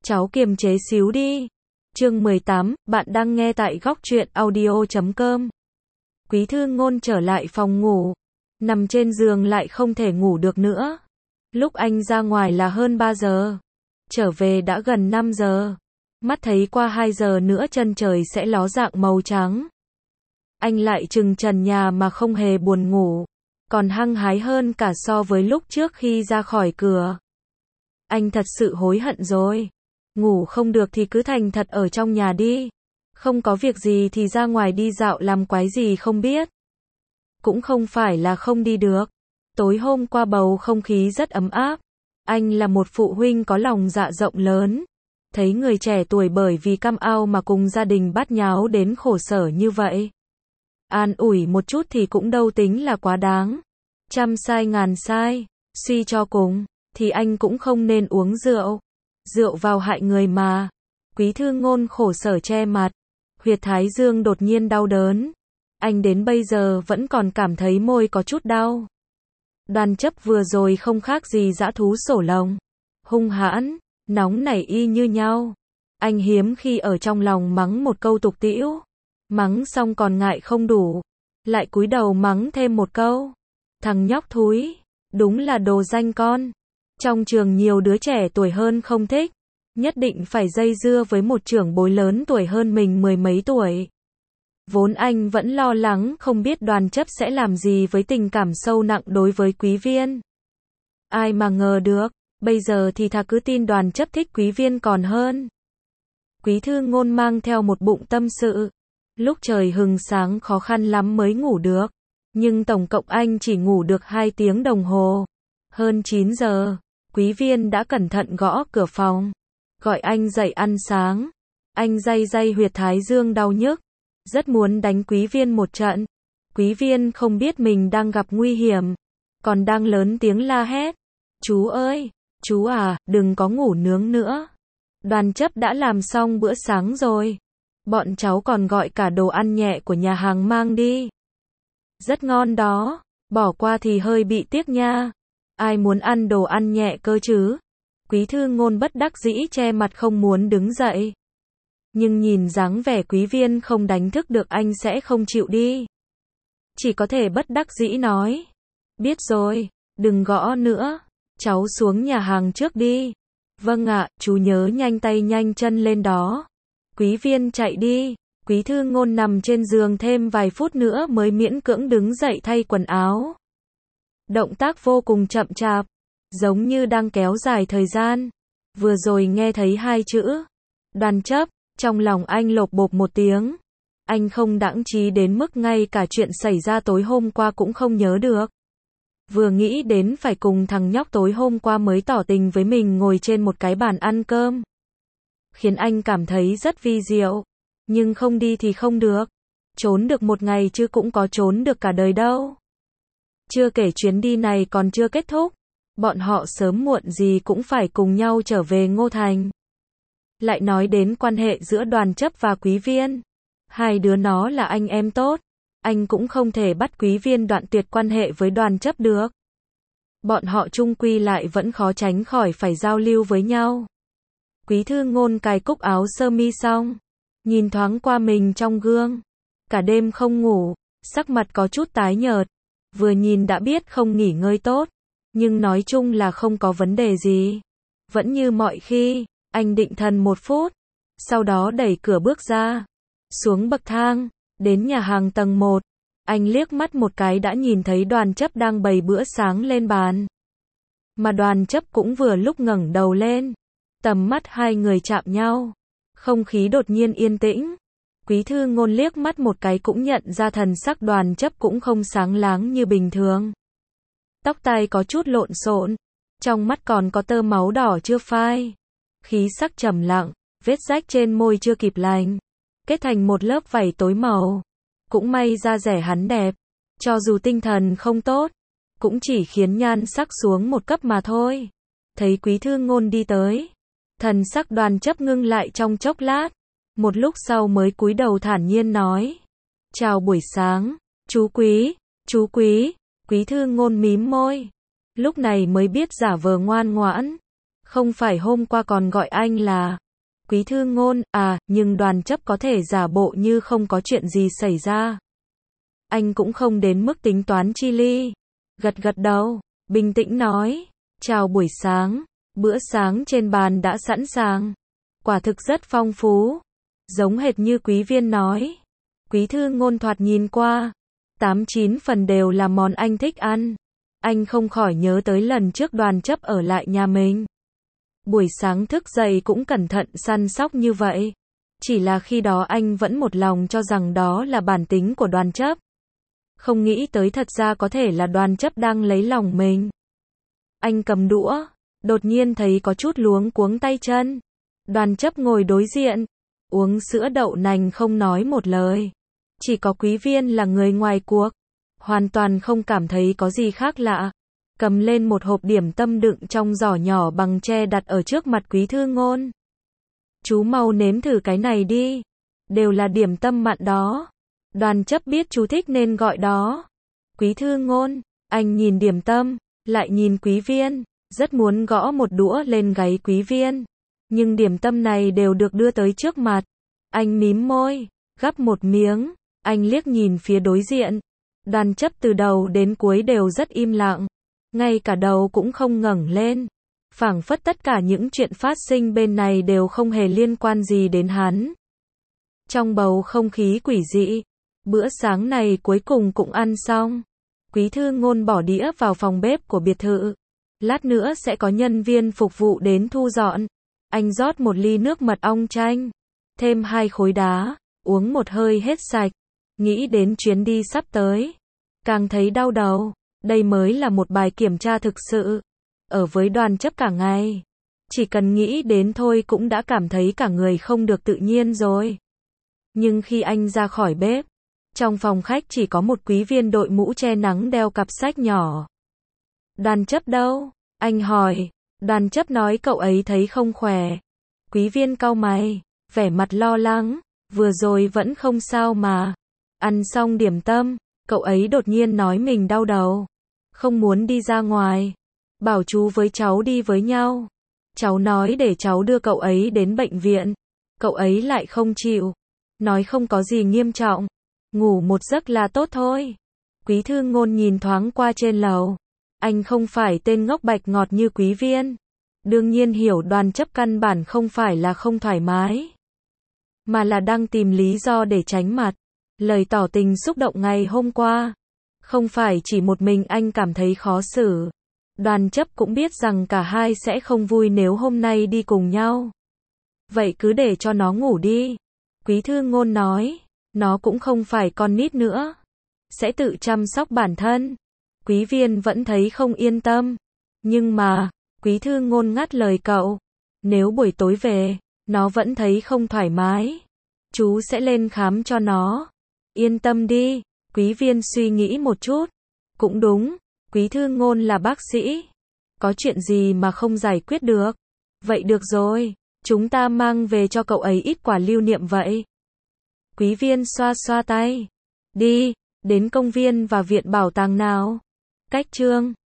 cháu kiềm chế xíu đi. Chương 18, bạn đang nghe tại góc truyện audio.com. Quý Thư Ngôn trở lại phòng ngủ, nằm trên giường lại không thể ngủ được nữa. Lúc anh ra ngoài là hơn 3 giờ, trở về đã gần 5 giờ. Mắt thấy qua 2 giờ nữa chân trời sẽ ló dạng màu trắng. Anh lại chừng trần nhà mà không hề buồn ngủ, còn hăng hái hơn cả so với lúc trước khi ra khỏi cửa. Anh thật sự hối hận rồi. Ngủ không được thì cứ thành thật ở trong nhà đi. Không có việc gì thì ra ngoài đi dạo làm quái gì không biết. Cũng không phải là không đi được. Tối hôm qua bầu không khí rất ấm áp. Anh là một phụ huynh có lòng dạ rộng lớn. Thấy người trẻ tuổi bởi vì cam ao mà cùng gia đình bát nháo đến khổ sở như vậy. An ủi một chút thì cũng đâu tính là quá đáng. Trăm sai ngàn sai, suy cho cùng, thì anh cũng không nên uống rượu. Rượu vào hại người mà. Quý Thư Ngôn khổ sở che mặt. Huyệt thái dương đột nhiên đau đớn. Anh đến bây giờ vẫn còn cảm thấy môi có chút đau. Đoàn Chấp vừa rồi không khác gì dã thú sổ lồng. Hung hãn, nóng nảy y như nhau. Anh hiếm khi ở trong lòng mắng một câu tục tĩu. Mắng xong còn ngại không đủ, lại cúi đầu mắng thêm một câu. Thằng nhóc thúi, đúng là đồ danh con. Trong trường nhiều đứa trẻ tuổi hơn không thích, nhất định phải dây dưa với một trưởng bối lớn tuổi hơn mình mười mấy tuổi. Vốn anh vẫn lo lắng không biết Đoàn Chấp sẽ làm gì với tình cảm sâu nặng đối với Quý Viên. Ai mà ngờ được, bây giờ thì thà cứ tin Đoàn Chấp thích Quý Viên còn hơn. Quý Thư Ngôn mang theo một bụng tâm sự. Lúc trời hừng sáng khó khăn lắm mới ngủ được, nhưng tổng cộng anh chỉ ngủ được 2 tiếng đồng hồ. Hơn 9 giờ, Quý Viên đã cẩn thận gõ cửa phòng, gọi anh dậy ăn sáng. Anh day day huyệt thái dương đau nhức, rất muốn đánh Quý Viên một trận. Quý Viên không biết mình đang gặp nguy hiểm, còn đang lớn tiếng la hét. Chú ơi, chú à, đừng có ngủ nướng nữa. Đoàn Chấp đã làm xong bữa sáng rồi. Bọn cháu còn gọi cả đồ ăn nhẹ của nhà hàng mang đi. Rất ngon đó, bỏ qua thì hơi bị tiếc nha. Ai muốn ăn đồ ăn nhẹ cơ chứ? Quý Thư Ngôn bất đắc dĩ che mặt không muốn đứng dậy. Nhưng nhìn dáng vẻ Quý Viên không đánh thức được anh sẽ không chịu đi. Chỉ có thể bất đắc dĩ nói. Biết rồi, đừng gõ nữa. Cháu xuống nhà hàng trước đi. Vâng ạ, chú nhớ nhanh tay nhanh chân lên đó. Quý Viên chạy đi. Quý Thư Ngôn nằm trên giường thêm vài phút nữa mới miễn cưỡng đứng dậy thay quần áo. Động tác vô cùng chậm chạp, giống như đang kéo dài thời gian. Vừa rồi nghe thấy 2 chữ Đoàn Chấp, trong lòng anh lộp bộp một tiếng. Anh không đãng trí đến mức ngay cả chuyện xảy ra tối hôm qua cũng không nhớ được. Vừa nghĩ đến phải cùng thằng nhóc tối hôm qua mới tỏ tình với mình ngồi trên một cái bàn ăn cơm, khiến anh cảm thấy rất vi diệu. Nhưng không đi thì không được. Trốn được một ngày chứ cũng có trốn được cả đời đâu. Chưa kể chuyến đi này còn chưa kết thúc. Bọn họ sớm muộn gì cũng phải cùng nhau trở về Ngô Thành. Lại nói đến quan hệ giữa Đoàn Chấp và Quý Viên. Hai đứa nó là anh em tốt. Anh cũng không thể bắt Quý Viên đoạn tuyệt quan hệ với Đoàn Chấp được. Bọn họ chung quy lại vẫn khó tránh khỏi phải giao lưu với nhau. Quý Thư Ngôn cài cúc áo sơ mi xong, nhìn thoáng qua mình trong gương. Cả đêm không ngủ, sắc mặt có chút tái nhợt. Vừa nhìn đã biết không nghỉ ngơi tốt. Nhưng nói chung là không có vấn đề gì. Vẫn như mọi khi, anh định thần 1 phút. Sau đó đẩy cửa bước ra. Xuống bậc thang, đến nhà hàng tầng 1. Anh liếc mắt một cái đã nhìn thấy Đoàn Chấp đang bày bữa sáng lên bàn. Mà Đoàn Chấp cũng vừa lúc ngẩng đầu lên. Tầm mắt hai người chạm nhau. Không khí đột nhiên yên tĩnh. Quý Thư Ngôn liếc mắt một cái cũng nhận ra thần sắc Đoàn Chấp cũng không sáng láng như bình thường. Tóc tai có chút lộn xộn. Trong mắt còn có tơ máu đỏ chưa phai. Khí sắc trầm lặng, vết rách trên môi chưa kịp lành. Kết thành một lớp vảy tối màu. Cũng may da dẻ hắn đẹp. Cho dù tinh thần không tốt, cũng chỉ khiến nhan sắc xuống một cấp mà thôi. Thấy Quý Thư Ngôn đi tới, thần sắc Đoàn Chấp ngưng lại trong chốc lát. Một lúc sau mới cúi đầu thản nhiên nói. Chào buổi sáng, chú Quý, chú Quý. Quý Thư Ngôn mím môi. Lúc này mới biết giả vờ ngoan ngoãn. Không phải hôm qua còn gọi anh là Quý Thư Ngôn, à, nhưng Đoàn Chấp có thể giả bộ như không có chuyện gì xảy ra. Anh cũng không đến mức tính toán chi ly. Gật gật đầu, bình tĩnh nói, chào buổi sáng, bữa sáng trên bàn đã sẵn sàng. Quả thực rất phong phú, giống hệt như Quý Viên nói. Quý Thư Ngôn thoạt nhìn qua, 8-9 phần đều là món anh thích ăn. Anh không khỏi nhớ tới lần trước Đoàn Chấp ở lại nhà mình. Buổi sáng thức dậy cũng cẩn thận săn sóc như vậy. Chỉ là khi đó anh vẫn một lòng cho rằng đó là bản tính của Đoàn Chấp. Không nghĩ tới thật ra có thể là Đoàn Chấp đang lấy lòng mình. Anh cầm đũa, đột nhiên thấy có chút luống cuống tay chân. Đoàn Chấp ngồi đối diện, uống sữa đậu nành không nói một lời. Chỉ có Quý Viên là người ngoài cuộc, hoàn toàn không cảm thấy có gì khác lạ. Cầm lên một hộp điểm tâm đựng trong giỏ nhỏ bằng tre đặt ở trước mặt Quý Thư Ngôn. Chú mau nếm thử cái này đi. Đều là điểm tâm mặn đó. Đoàn Chấp biết chú thích nên gọi đó. Quý Thư Ngôn, anh nhìn điểm tâm, lại nhìn Quý Viên, rất muốn gõ một đũa lên gáy Quý Viên. Nhưng điểm tâm này đều được đưa tới trước mặt. Anh mím môi, gắp một miếng, anh liếc nhìn phía đối diện. Đoàn Chấp từ đầu đến cuối đều rất im lặng. Ngay cả đầu cũng không ngẩng lên. Phảng phất tất cả những chuyện phát sinh bên này đều không hề liên quan gì đến hắn. Trong bầu không khí quỷ dị, bữa sáng này cuối cùng cũng ăn xong. Quý Thư Ngôn bỏ đĩa vào phòng bếp của biệt thự. Lát nữa sẽ có nhân viên phục vụ đến thu dọn. Anh rót một ly nước mật ong chanh, thêm 2 khối đá, uống một hơi hết sạch. Nghĩ đến chuyến đi sắp tới, càng thấy đau đầu. Đây mới là một bài kiểm tra thực sự. Ở với Đoàn Chấp cả ngày, chỉ cần nghĩ đến thôi cũng đã cảm thấy cả người không được tự nhiên rồi. Nhưng khi anh ra khỏi bếp, trong phòng khách chỉ có một Quý Viên đội mũ che nắng đeo cặp sách nhỏ. Đoàn Chấp đâu? Anh hỏi. Đoàn Chấp nói cậu ấy thấy không khỏe. Quý Viên cau mày, vẻ mặt lo lắng. Vừa rồi vẫn không sao mà. Ăn xong điểm tâm, cậu ấy đột nhiên nói mình đau đầu. Không muốn đi ra ngoài. Bảo chú với cháu đi với nhau. Cháu nói để cháu đưa cậu ấy đến bệnh viện. Cậu ấy lại không chịu. Nói không có gì nghiêm trọng. Ngủ một giấc là tốt thôi. Quý Thư Ngôn nhìn thoáng qua trên lầu. Anh không phải tên ngốc bạch ngọt như Quý Viên. Đương nhiên hiểu Đoàn Chấp căn bản không phải là không thoải mái, mà là đang tìm lý do để tránh mặt. Lời tỏ tình xúc động ngày hôm qua. Không phải chỉ một mình anh cảm thấy khó xử. Đoàn Chấp cũng biết rằng cả hai sẽ không vui nếu hôm nay đi cùng nhau. Vậy cứ để cho nó ngủ đi. Quý Thư Ngôn nói. Nó cũng không phải con nít nữa. Sẽ tự chăm sóc bản thân. Quý Viên vẫn thấy không yên tâm. Nhưng mà, Quý Thư Ngôn ngắt lời cậu. Nếu buổi tối về, nó vẫn thấy không thoải mái, chú sẽ lên khám cho nó. Yên tâm đi. Quý Viên suy nghĩ một chút. Cũng đúng, Quý Thư Ngôn là bác sĩ. Có chuyện gì mà không giải quyết được. Vậy được rồi, chúng ta mang về cho cậu ấy ít quà lưu niệm vậy. Quý Viên xoa xoa tay. Đi, đến công viên và viện bảo tàng nào. Cách Trương